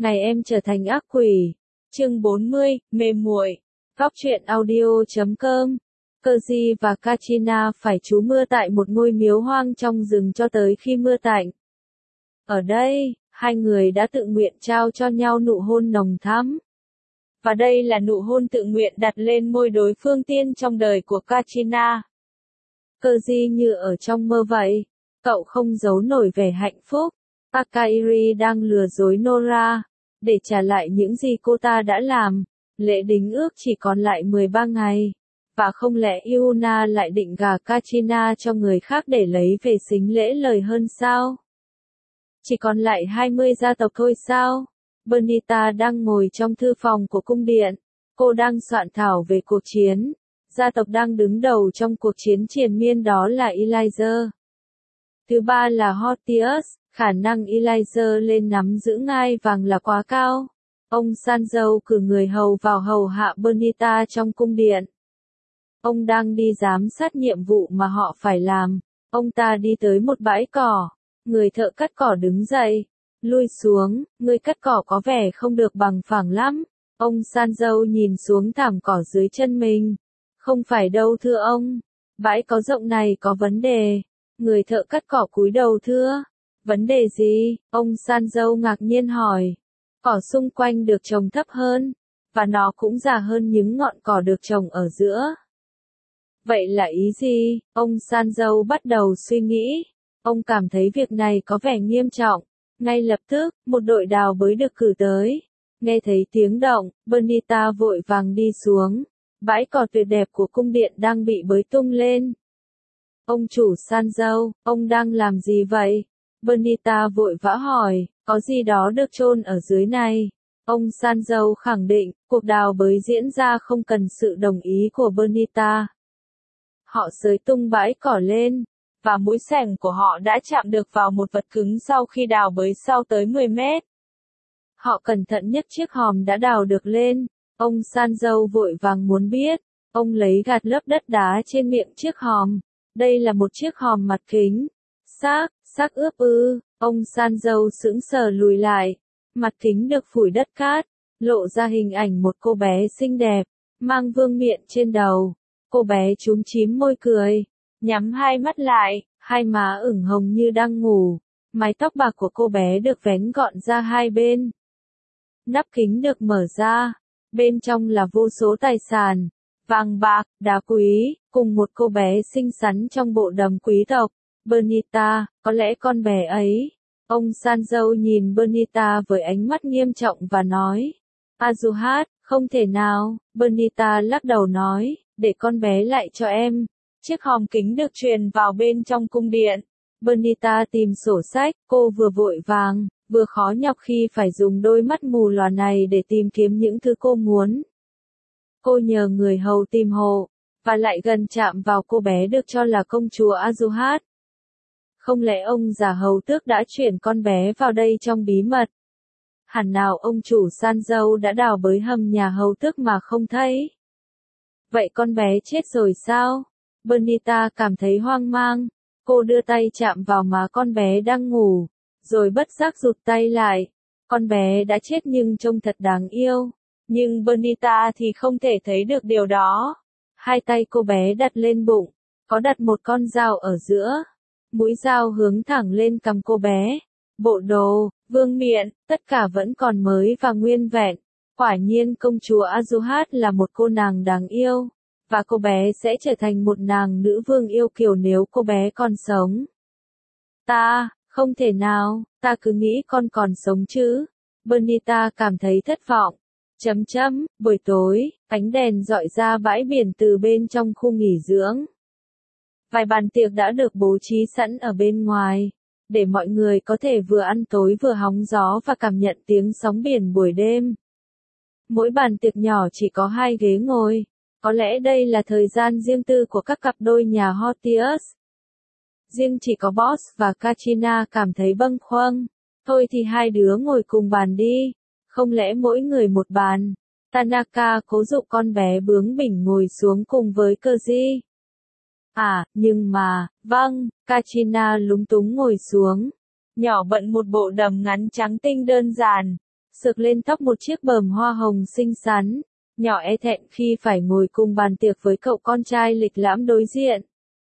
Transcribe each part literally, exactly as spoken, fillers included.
Ngày em trở thành ác quỷ. Chương bốn mươi, mê muội. Góc truyện audio chấm com. Keji và Katrina phải trú mưa tại một ngôi miếu hoang trong rừng cho tới khi mưa tạnh. Ở đây, hai người đã tự nguyện trao cho nhau nụ hôn nồng thắm. Và đây là nụ hôn tự nguyện đặt lên môi đối phương tiên trong đời của Katrina. Keji như ở trong mơ vậy. Cậu không giấu nổi vẻ hạnh phúc. Takahiri đang lừa dối Nora, để trả lại những gì cô ta đã làm. Lễ đính ước chỉ còn lại mười ba ngày. Và không lẽ Yuna lại định gả Katrina cho người khác để lấy về sính lễ lời hơn sao? Chỉ còn lại hai mươi gia tộc thôi sao? Benita đang ngồi trong thư phòng của cung điện. Cô đang soạn thảo về cuộc chiến. Gia tộc đang đứng đầu trong cuộc chiến triền miên đó là Elijah. Thứ ba là Hortius, khả năng Elijah lên nắm giữ ngai vàng là quá cao. Ông Sanjo cử người hầu vào hầu hạ Benita trong cung điện. Ông đang đi giám sát nhiệm vụ mà họ phải làm. Ông ta đi tới một bãi cỏ. Người thợ cắt cỏ đứng dậy. Lui xuống, người cắt cỏ có vẻ không được bằng phẳng lắm. Ông Sanjo nhìn xuống thảm cỏ dưới chân mình. Không phải đâu thưa ông. Bãi cỏ rộng này có vấn đề. Người thợ cắt cỏ cúi đầu thưa. Vấn đề gì? Ông Sanjo ngạc nhiên hỏi. Cỏ xung quanh được trồng thấp hơn. Và nó cũng già hơn những ngọn cỏ được trồng ở giữa. Vậy là ý gì? Ông Sanjo bắt đầu suy nghĩ. Ông cảm thấy việc này có vẻ nghiêm trọng. Ngay lập tức, một đội đào bới được cử tới. Nghe thấy tiếng động, Benita vội vàng đi xuống. Bãi cỏ tuyệt đẹp của cung điện đang bị bới tung lên. Ông chủ Sanjo, ông đang làm gì vậy? Benita vội vã hỏi, có gì đó được chôn ở dưới này. Ông Sanjo khẳng định, cuộc đào bới diễn ra không cần sự đồng ý của Benita. Họ xới tung bãi cỏ lên, và mũi xẻng của họ đã chạm được vào một vật cứng sau khi đào bới sau tới mười mét. Họ cẩn thận nhất chiếc hòm đã đào được lên. Ông Sanjo vội vàng muốn biết. Ông lấy gạt lớp đất đá trên miệng chiếc hòm. Đây là một chiếc hòm mặt kính. Xác, xác ướp ư. Ông Sanjo sững sờ lùi lại. Mặt kính được phủi đất cát, lộ ra hình ảnh một cô bé xinh đẹp, mang vương miện trên đầu. Cô bé chúm chím môi cười, nhắm hai mắt lại, hai má ửng hồng như đang ngủ. Mái tóc bạc của cô bé được vén gọn ra hai bên. Nắp kính được mở ra, bên trong là vô số tài sản, vàng bạc, đá quý, cùng một cô bé xinh xắn trong bộ đầm quý tộc. Benita, có lẽ con bé ấy. Ông Sanjo nhìn Benita với ánh mắt nghiêm trọng và nói. Azuhat, không thể nào. Benita lắc đầu nói, để con bé lại cho em. Chiếc hòm kính được truyền vào bên trong cung điện. Benita tìm sổ sách, cô vừa vội vàng, vừa khó nhọc khi phải dùng đôi mắt mù lòa này để tìm kiếm những thứ cô muốn. Cô nhờ người hầu tìm hộ, và lại gần chạm vào cô bé được cho là công chúa Azuhat. Không lẽ ông già hầu tước đã chuyển con bé vào đây trong bí mật? Hẳn nào ông chủ Sanjo đã đào bới hầm nhà hầu tước mà không thấy. Vậy con bé chết rồi sao? Benita cảm thấy hoang mang. Cô đưa tay chạm vào má con bé đang ngủ, rồi bất giác rụt tay lại. Con bé đã chết nhưng trông thật đáng yêu. Nhưng Benita thì không thể thấy được điều đó. Hai tay cô bé đặt lên bụng, có đặt một con dao ở giữa. Mũi dao hướng thẳng lên cằm cô bé. Bộ đồ, vương miện, tất cả vẫn còn mới và nguyên vẹn. Quả nhiên công chúa Azuhat là một cô nàng đáng yêu. Và cô bé sẽ trở thành một nàng nữ vương yêu kiều nếu cô bé còn sống. Ta, không thể nào, ta cứ nghĩ con còn sống chứ. Benita cảm thấy thất vọng. Chấm chấm, buổi tối, ánh đèn rọi ra bãi biển từ bên trong khu nghỉ dưỡng. Vài bàn tiệc đã được bố trí sẵn ở bên ngoài, để mọi người có thể vừa ăn tối vừa hóng gió và cảm nhận tiếng sóng biển buổi đêm. Mỗi bàn tiệc nhỏ chỉ có hai ghế ngồi. Có lẽ đây là thời gian riêng tư của các cặp đôi nhà Hortius. Riêng chỉ có Boss và Katrina cảm thấy bâng khuâng. Thôi thì hai đứa ngồi cùng bàn đi. Không lẽ mỗi người một bàn? Tanaka cố dụ con bé bướng bỉnh ngồi xuống cùng với Keji. À, nhưng mà, vâng, Katrina lúng túng ngồi xuống. Nhỏ bận một bộ đầm ngắn trắng tinh đơn giản. sượt lên tóc một chiếc bờm hoa hồng xinh xắn, nhỏ e thẹn khi phải ngồi cùng bàn tiệc với cậu con trai lịch lãm đối diện.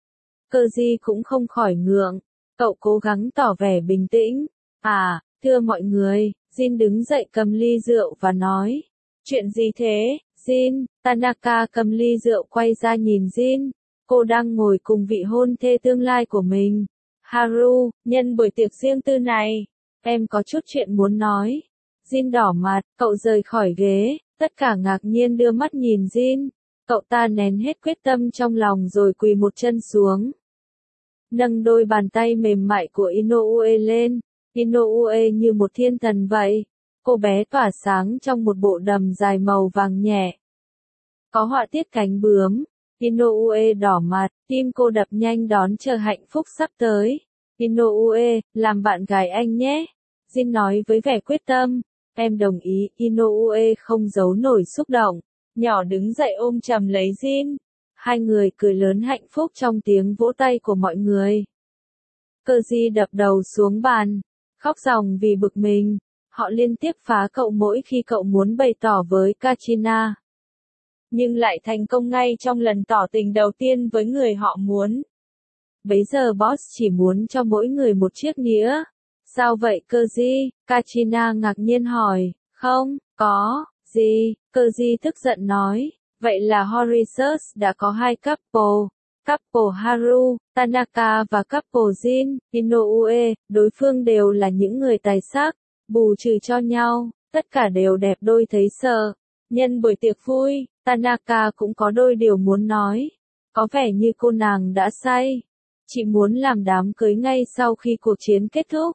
Keji cũng không khỏi ngượng, cậu cố gắng tỏ vẻ bình tĩnh. À, thưa mọi người, Jin đứng dậy cầm ly rượu và nói. Chuyện gì thế, Jin? Tanaka cầm ly rượu quay ra nhìn Jin. Cô đang ngồi cùng vị hôn thê tương lai của mình. Haru, nhân buổi tiệc riêng tư này, em có chút chuyện muốn nói. Jin đỏ mặt, cậu rời khỏi ghế, tất cả ngạc nhiên đưa mắt nhìn Jin. Cậu ta nén hết quyết tâm trong lòng rồi quỳ một chân xuống. Nâng đôi bàn tay mềm mại của Inoue lên. Inoue như một thiên thần vậy. Cô bé tỏa sáng trong một bộ đầm dài màu vàng nhẹ. Có họa tiết cánh bướm. Inoue đỏ mặt, tim cô đập nhanh đón chờ hạnh phúc sắp tới. Inoue, làm bạn gái anh nhé. Jin nói với vẻ quyết tâm. Em đồng ý. Inoue không giấu nổi xúc động. Nhỏ đứng dậy ôm chầm lấy Jin. Hai người cười lớn hạnh phúc trong tiếng vỗ tay của mọi người. Keji đập đầu xuống bàn, khóc ròng vì bực mình. Họ liên tiếp phá cậu mỗi khi cậu muốn bày tỏ với Kachina. Nhưng lại thành công ngay trong lần tỏ tình đầu tiên với người họ muốn. Bấy giờ boss chỉ muốn cho mỗi người một chiếc nĩa. Sao vậy Keji? Kachina ngạc nhiên hỏi. Không, có, gì? Keji tức giận nói. Vậy là Horicius đã có hai couple. Couple Haru, Tanaka và couple Jin, Inoue, đối phương đều là những người tài sắc, bù trừ cho nhau, tất cả đều đẹp đôi thấy sợ. Nhân buổi tiệc vui, Tanaka cũng có đôi điều muốn nói. Có vẻ như cô nàng đã say. Chị muốn làm đám cưới ngay sau khi cuộc chiến kết thúc.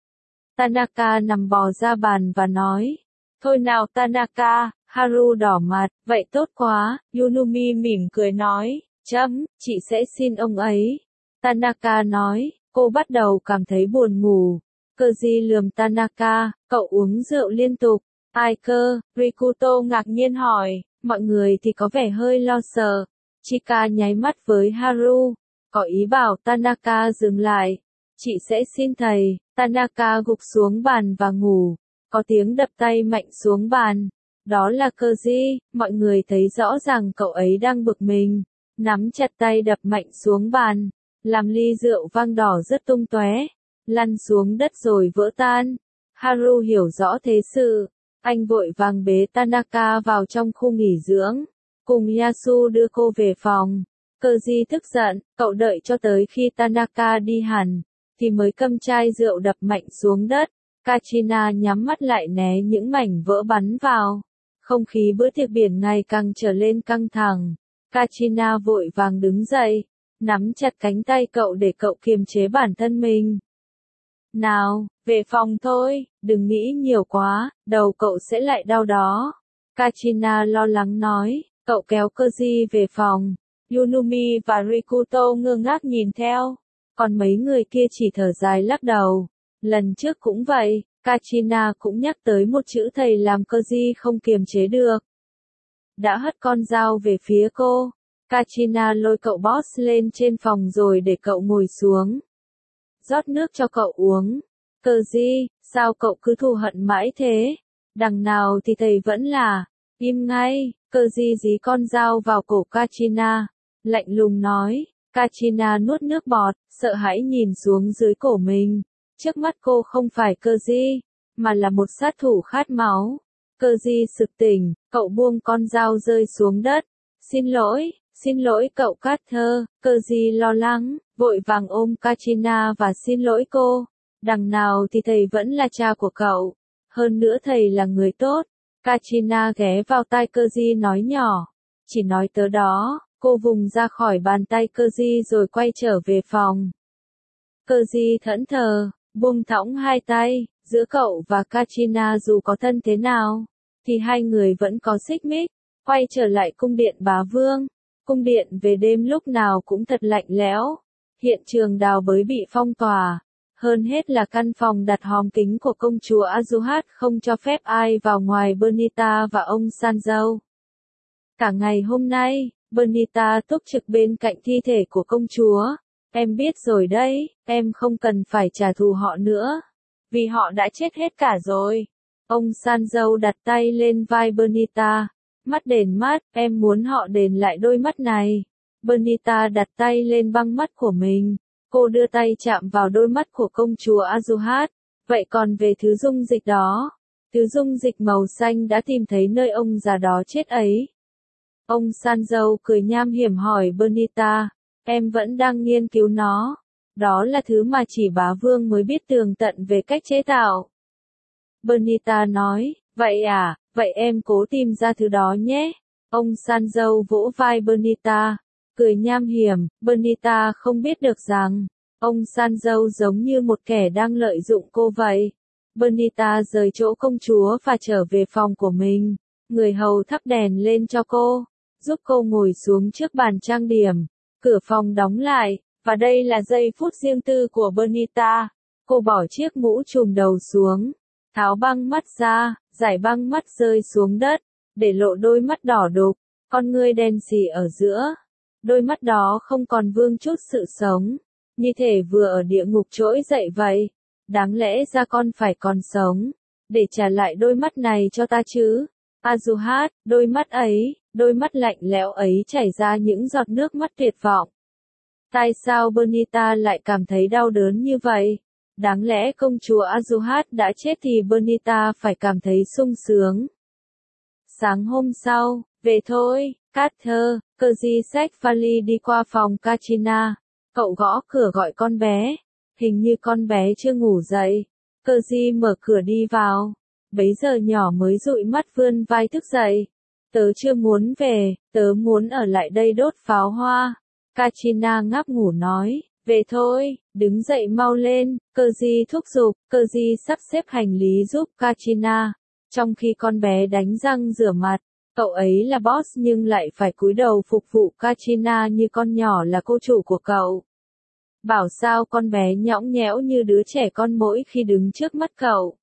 Tanaka nằm bò ra bàn và nói. Thôi nào Tanaka, Haru đỏ mặt, vậy tốt quá, Yunumi mỉm cười nói. Chấm, chị sẽ xin ông ấy. Tanaka nói, cô bắt đầu cảm thấy buồn ngủ. Keji lườm Tanaka, cậu uống rượu liên tục. Ai cơ? Rikuto ngạc nhiên hỏi, mọi người thì có vẻ hơi lo sợ. Chika nháy mắt với Haru, có ý bảo Tanaka dừng lại. Chị sẽ xin thầy. Tanaka gục xuống bàn và ngủ. Có tiếng đập tay mạnh xuống bàn. Đó là Keji, mọi người thấy rõ ràng cậu ấy đang bực mình. Nắm chặt tay đập mạnh xuống bàn, làm ly rượu vang đỏ rất tung tóe, lăn xuống đất rồi vỡ tan. Haru hiểu rõ thế sự, anh vội vàng bế Tanaka vào trong khu nghỉ dưỡng, cùng Yasu đưa cô về phòng. Keiji tức giận, cậu đợi cho tới khi Tanaka đi hẳn, thì mới cầm chai rượu đập mạnh xuống đất. Kachina nhắm mắt lại né những mảnh vỡ bắn vào. Không khí bữa tiệc biển ngày càng trở lên căng thẳng. Kachina vội vàng đứng dậy, nắm chặt cánh tay cậu để cậu kiềm chế bản thân mình. Nào, về phòng thôi, đừng nghĩ nhiều quá, đầu cậu sẽ lại đau đó. Kachina lo lắng nói, cậu kéo Keiji về phòng. Yunumi và Rikuto ngơ ngác nhìn theo, còn mấy người kia chỉ thở dài lắc đầu. Lần trước cũng vậy, Kachina cũng nhắc tới một chữ thầy làm Keiji không kiềm chế được. Đã hất con dao về phía cô. Kachina lôi cậu boss lên trên phòng rồi để cậu ngồi xuống. Rót nước cho cậu uống. Keiji, sao cậu cứ thù hận mãi thế? Đằng nào thì thầy vẫn là. Im ngay. Keiji dí con dao vào cổ Kachina. Lạnh lùng nói. Kachina nuốt nước bọt, sợ hãi nhìn xuống dưới cổ mình. Trước mắt cô không phải Keiji, mà là một sát thủ khát máu. Keiji sực tỉnh, cậu buông con dao rơi xuống đất. Xin lỗi, xin lỗi cậu Carter. Keiji lo lắng, vội vàng ôm Kachina và xin lỗi cô. Đằng nào thì thầy vẫn là cha của cậu. Hơn nữa thầy là người tốt. Kachina ghé vào tai Keiji nói nhỏ. Chỉ nói tới đó, cô vùng ra khỏi bàn tay Keiji rồi quay trở về phòng. Keiji thẫn thờ, buông thõng hai tay. Giữa cậu và Kachina dù có thân thế nào, thì hai người vẫn có xích mích. Quay trở lại cung điện bá vương. Cung điện về đêm lúc nào cũng thật lạnh lẽo. Hiện trường đào bới bị phong tỏa. Hơn hết là căn phòng đặt hòm kính của công chúa Azuhat không cho phép ai vào ngoài Bernita và ông Sanzo. Cả ngày hôm nay, Bernita túc trực bên cạnh thi thể của công chúa. Em biết rồi đấy, em không cần phải trả thù họ nữa. Vì họ đã chết hết cả rồi. Ông Sanzo đặt tay lên vai Bernita. Mắt đền mắt, em muốn họ đền lại đôi mắt này. Bernita đặt tay lên băng mắt của mình. Cô đưa tay chạm vào đôi mắt của công chúa Azuhat. Vậy còn về thứ dung dịch đó? Thứ dung dịch màu xanh đã tìm thấy nơi ông già đó chết ấy. Ông Sanzo cười nham hiểm hỏi Bernita. Em vẫn đang nghiên cứu nó. Đó là thứ mà chỉ bá vương mới biết tường tận về cách chế tạo. Bernita nói, vậy à, vậy em cố tìm ra thứ đó nhé. Ông Sanzo vỗ vai Bernita, cười nham hiểm. Bernita không biết được rằng, ông Sanzo giống như một kẻ đang lợi dụng cô vậy. Bernita rời chỗ công chúa và trở về phòng của mình. Người hầu thắp đèn lên cho cô, giúp cô ngồi xuống trước bàn trang điểm. Cửa phòng đóng lại, và đây là giây phút riêng tư của Bernita. Cô bỏ chiếc mũ trùm đầu xuống, tháo băng mắt ra, giải băng mắt rơi xuống đất, để lộ đôi mắt đỏ đục, con ngươi đen sì ở giữa. Đôi mắt đó không còn vương chút sự sống, như thể vừa ở địa ngục trỗi dậy vậy. Đáng lẽ ra con phải còn sống, để trả lại đôi mắt này cho ta chứ. Azuhat, đôi mắt ấy, đôi mắt lạnh lẽo ấy chảy ra những giọt nước mắt tuyệt vọng. Tại sao Bernita lại cảm thấy đau đớn như vậy? Đáng lẽ công chúa Azuhat đã chết thì Bernita phải cảm thấy sung sướng. Sáng hôm sau, về thôi, Carter, Keji xách vali đi qua phòng Katrina. Cậu gõ cửa gọi con bé. Hình như con bé chưa ngủ dậy. Keji mở cửa đi vào. Bấy giờ nhỏ mới dụi mắt vươn vai thức dậy. Tớ chưa muốn về, tớ muốn ở lại đây đốt pháo hoa. Katrina ngáp ngủ nói, về thôi, đứng dậy mau lên. Keji thúc giục. Keji sắp xếp hành lý giúp Katrina. Trong khi con bé đánh răng rửa mặt, cậu ấy là boss nhưng lại phải cúi đầu phục vụ Katrina như con nhỏ là cô chủ của cậu. Bảo sao con bé nhõng nhẽo như đứa trẻ con mỗi khi đứng trước mắt cậu.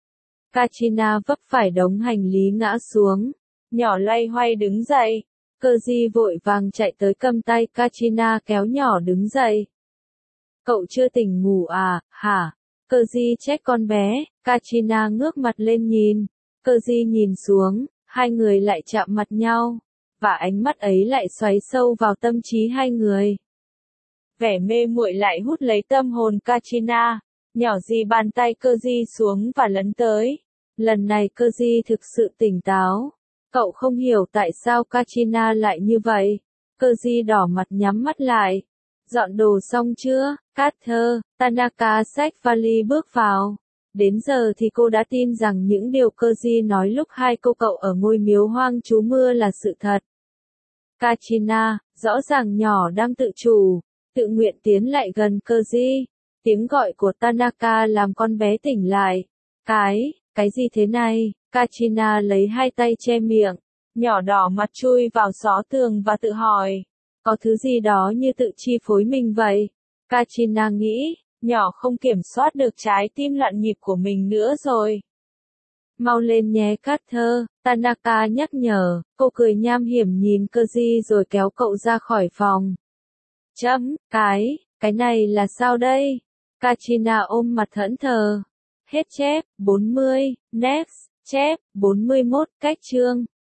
Katrina vấp phải đống hành lý ngã xuống. Nhỏ loay hoay đứng dậy. Keji vội vàng chạy tới cầm tay Katrina kéo nhỏ đứng dậy. Cậu chưa tỉnh ngủ à, hả? Keji trách con bé. Katrina ngước mặt lên nhìn. Keji nhìn xuống, hai người lại chạm mặt nhau. Và ánh mắt ấy lại xoáy sâu vào tâm trí hai người. Vẻ mê muội lại hút lấy tâm hồn Katrina. Nhỏ dì bàn tay Keji xuống và lấn tới. Lần này Keji thực sự tỉnh táo. Cậu không hiểu tại sao Katrina lại như vậy. Keji đỏ mặt nhắm mắt lại. Dọn đồ xong chưa, Carter? Tanaka xách vali bước vào. Đến giờ thì cô đã tin rằng những điều Keji nói lúc hai cô cậu ở ngôi miếu hoang trú mưa là sự thật. Katrina, rõ ràng nhỏ đang tự chủ, tự nguyện tiến lại gần Keji. Tiếng gọi của Tanaka làm con bé tỉnh lại. Cái, cái gì thế này? Katrina lấy hai tay che miệng. Nhỏ đỏ mặt chui vào xó tường và tự hỏi. Có thứ gì đó như tự chi phối mình vậy? Katrina nghĩ, nhỏ không kiểm soát được trái tim loạn nhịp của mình nữa rồi. Mau lên nhé Carter, Tanaka nhắc nhở. Cô cười nham hiểm nhìn Keji rồi kéo cậu ra khỏi phòng. Chấm, cái, cái này là sao đây? Katrina ôm mặt thẫn thờ. Hết chép, bốn mươi, next, chép, bốn mươi mốt, cách chương.